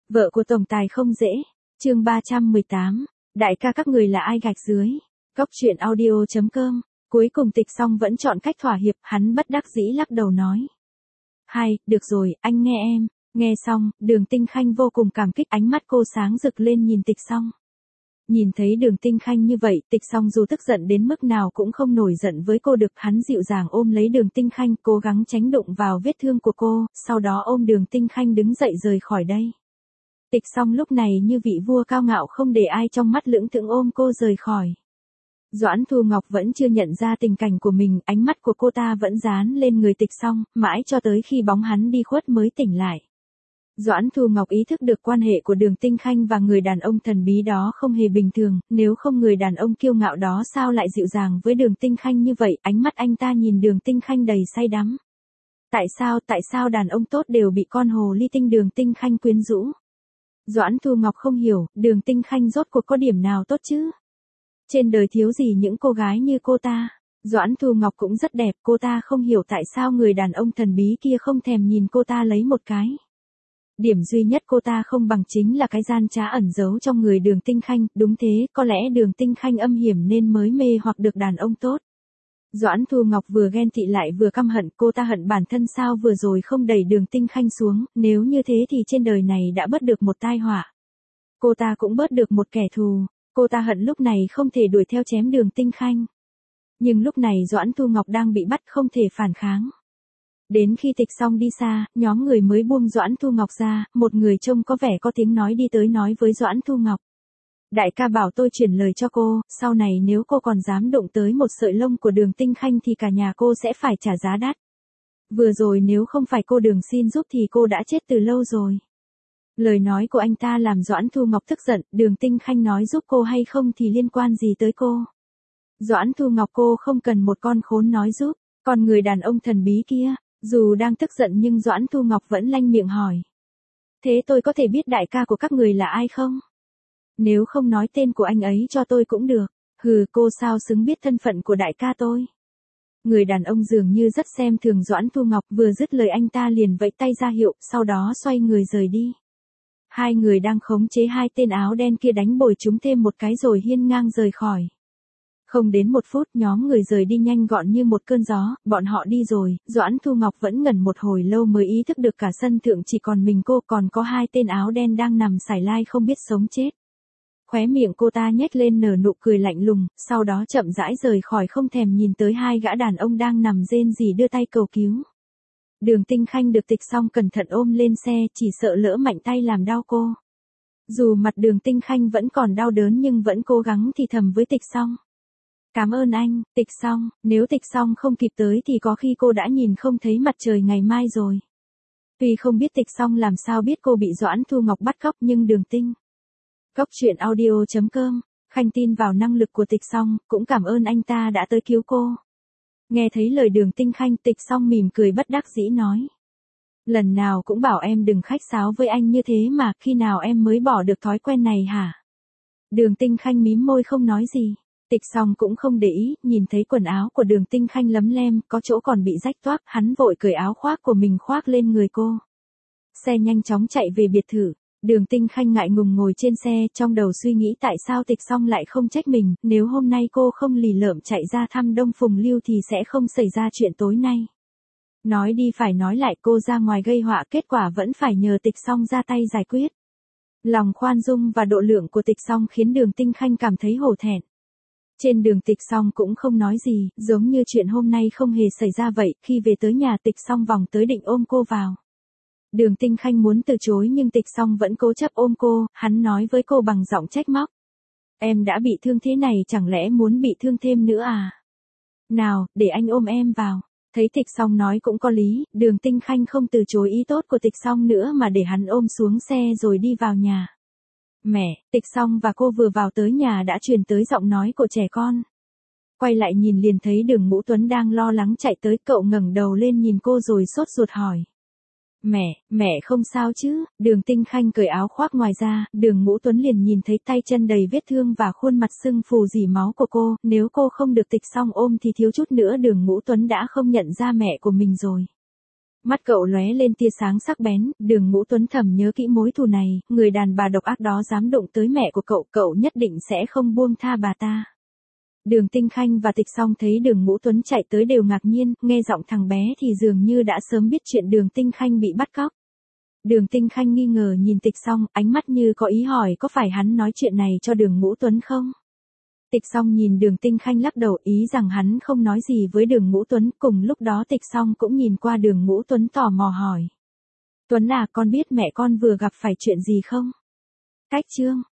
Vợ của tổng tài không dễ. Chương 318. Đại ca các người là ai gạch dưới. Góc truyện audio.com. Cuối cùng Tịch Song vẫn chọn cách thỏa hiệp, hắn bất đắc dĩ lắc đầu nói. Hay, được rồi, anh nghe em. Nghe xong, Đường Tinh Khanh vô cùng cảm kích, ánh mắt cô sáng rực lên nhìn Tịch Song. Nhìn thấy Đường Tinh Khanh như vậy, Tịch Song dù tức giận đến mức nào cũng không nổi giận với cô được, hắn dịu dàng ôm lấy Đường Tinh Khanh, cố gắng tránh đụng vào vết thương của cô, sau đó ôm Đường Tinh Khanh đứng dậy rời khỏi đây. Tịch Song lúc này như vị vua cao ngạo không để ai trong mắt, lững thững ôm cô rời khỏi. Doãn Thu Ngọc vẫn chưa nhận ra tình cảnh của mình, ánh mắt của cô ta vẫn dán lên người Tịch Song, mãi cho tới khi bóng hắn đi khuất mới tỉnh lại. Doãn Thu Ngọc ý thức được quan hệ của Đường Tinh Khanh và người đàn ông thần bí đó không hề bình thường, nếu không người đàn ông kiêu ngạo đó sao lại dịu dàng với Đường Tinh Khanh như vậy, ánh mắt anh ta nhìn Đường Tinh Khanh đầy say đắm. Tại sao đàn ông tốt đều bị con hồ ly tinh Đường Tinh Khanh quyến rũ? Doãn Thu Ngọc không hiểu, Đường Tinh Khanh rốt cuộc có điểm nào tốt chứ? Trên đời thiếu gì những cô gái như cô ta. Doãn Thu Ngọc cũng rất đẹp, cô ta không hiểu tại sao người đàn ông thần bí kia không thèm nhìn cô ta lấy một cái. Điểm duy nhất cô ta không bằng chính là cái gian trá ẩn giấu trong người Đường Tinh Khanh, đúng thế, có lẽ Đường Tinh Khanh âm hiểm nên mới mê hoặc được đàn ông tốt. Doãn Thu Ngọc vừa ghen tị lại vừa căm hận, cô ta hận bản thân sao vừa rồi không đẩy Đường Tinh Khanh xuống, nếu như thế thì trên đời này đã bớt được một tai họa. Cô ta cũng bớt được một kẻ thù, cô ta hận lúc này không thể đuổi theo chém Đường Tinh Khanh. Nhưng lúc này Doãn Thu Ngọc đang bị bắt không thể phản kháng. Đến khi Tịch Song đi xa, nhóm người mới buông Doãn Thu Ngọc ra, một người trông có vẻ có tiếng nói đi tới nói với Doãn Thu Ngọc. Đại ca bảo tôi chuyển lời cho cô, sau này nếu cô còn dám đụng tới một sợi lông của Đường Tinh Khanh thì cả nhà cô sẽ phải trả giá đắt. Vừa rồi nếu không phải cô Đường xin giúp thì cô đã chết từ lâu rồi. Lời nói của anh ta làm Doãn Thu Ngọc tức giận, Đường Tinh Khanh nói giúp cô hay không thì liên quan gì tới cô. Doãn Thu Ngọc cô không cần một con khốn nói giúp, còn người đàn ông thần bí kia, dù đang tức giận nhưng Doãn Thu Ngọc vẫn lanh miệng hỏi. Thế tôi có thể biết đại ca của các người là ai không? Nếu không nói tên của anh ấy cho tôi cũng được. Hừ, cô sao xứng biết thân phận của đại ca tôi? Người đàn ông dường như rất xem thường Doãn Thu Ngọc, vừa dứt lời anh ta liền vẫy tay ra hiệu, sau đó xoay người rời đi. Hai người đang khống chế hai tên áo đen kia đánh bồi chúng thêm một cái rồi hiên ngang rời khỏi. Không đến một phút nhóm người rời đi nhanh gọn như một cơn gió, bọn họ đi rồi, Doãn Thu Ngọc vẫn ngẩn một hồi lâu mới ý thức được cả sân thượng chỉ còn mình cô, còn có hai tên áo đen đang nằm sải lai không biết sống chết. Khóe miệng cô ta nhếch lên nở nụ cười lạnh lùng, sau đó chậm rãi rời khỏi không thèm nhìn tới hai gã đàn ông đang nằm rên rỉ đưa tay cầu cứu. Đường Tinh Khanh được Tịch Song cẩn thận ôm lên xe, chỉ sợ lỡ mạnh tay làm đau cô. Dù mặt Đường Tinh Khanh vẫn còn đau đớn nhưng vẫn cố gắng thì thầm với Tịch Song. Cảm ơn anh, Tịch Song, nếu Tịch Song không kịp tới thì có khi cô đã nhìn không thấy mặt trời ngày mai rồi. Tuy không biết Tịch Song làm sao biết cô bị Doãn Thu Ngọc bắt cóc nhưng Đường Tinh. Góc truyện audio.com, Khanh tin vào năng lực của Tịch Song, cũng cảm ơn anh ta đã tới cứu cô. Nghe thấy lời Đường Tinh Khanh, Tịch Song mỉm cười bất đắc dĩ nói. Lần nào cũng bảo em đừng khách sáo với anh như thế mà, khi nào em mới bỏ được thói quen này hả? Đường Tinh Khanh mím môi không nói gì. Tịch Song cũng không để ý, nhìn thấy quần áo của Đường Tinh Khanh lấm lem, có chỗ còn bị rách toác, hắn vội cởi áo khoác của mình khoác lên người cô. Xe nhanh chóng chạy về biệt thự. Đường Tinh Khanh ngại ngùng ngồi trên xe, trong đầu suy nghĩ tại sao Tịch Song lại không trách mình, nếu hôm nay cô không lì lợm chạy ra thăm Đông Phùng Lưu thì sẽ không xảy ra chuyện tối nay. Nói đi phải nói lại, cô ra ngoài gây họa, kết quả vẫn phải nhờ Tịch Song ra tay giải quyết. Lòng khoan dung và độ lượng của Tịch Song khiến Đường Tinh Khanh cảm thấy hổ thẹn. Trên đường Tịch Song cũng không nói gì, giống như chuyện hôm nay không hề xảy ra vậy, khi về tới nhà Tịch Song vòng tới định ôm cô vào. Đường Tinh Khanh muốn từ chối nhưng Tịch Song vẫn cố chấp ôm cô, hắn nói với cô bằng giọng trách móc. Em đã bị thương thế này chẳng lẽ muốn bị thương thêm nữa à? Nào, để anh ôm em vào. Thấy Tịch Song nói cũng có lý, Đường Tinh Khanh không từ chối ý tốt của Tịch Song nữa mà để hắn ôm xuống xe rồi đi vào nhà. Mẹ, Tịch Song và cô vừa vào tới nhà đã truyền tới giọng nói của trẻ con. Quay lại nhìn liền thấy Đường Ngũ Tuấn đang lo lắng chạy tới, cậu ngẩng đầu lên nhìn cô rồi sốt ruột hỏi. Mẹ không sao chứ? Đường Tinh Khanh cởi áo khoác ngoài ra, Đường Ngũ Tuấn liền nhìn thấy tay chân đầy vết thương và khuôn mặt sưng phù rỉ máu của cô, nếu cô không được Tịch Song ôm thì thiếu chút nữa Đường Ngũ Tuấn đã không nhận ra mẹ của mình rồi. Mắt cậu lóe lên tia sáng sắc bén, Đường Ngũ Tuấn thầm nhớ kỹ mối thù này, người đàn bà độc ác đó dám đụng tới mẹ của cậu nhất định sẽ không buông tha bà ta. Đường Tinh Khanh và Tịch Song thấy Đường Ngũ Tuấn chạy tới đều ngạc nhiên, nghe giọng thằng bé thì dường như đã sớm biết chuyện Đường Tinh Khanh bị bắt cóc. Đường Tinh Khanh nghi ngờ nhìn Tịch Song, ánh mắt như có ý hỏi có phải hắn nói chuyện này cho Đường Ngũ Tuấn không? Tịch Song nhìn Đường Tinh Khanh lắc đầu ý rằng hắn không nói gì với Đường Ngũ Tuấn, cùng lúc đó Tịch Song cũng nhìn qua Đường Ngũ Tuấn tò mò hỏi. Tuấn à, con biết mẹ con vừa gặp phải chuyện gì không? Cách chương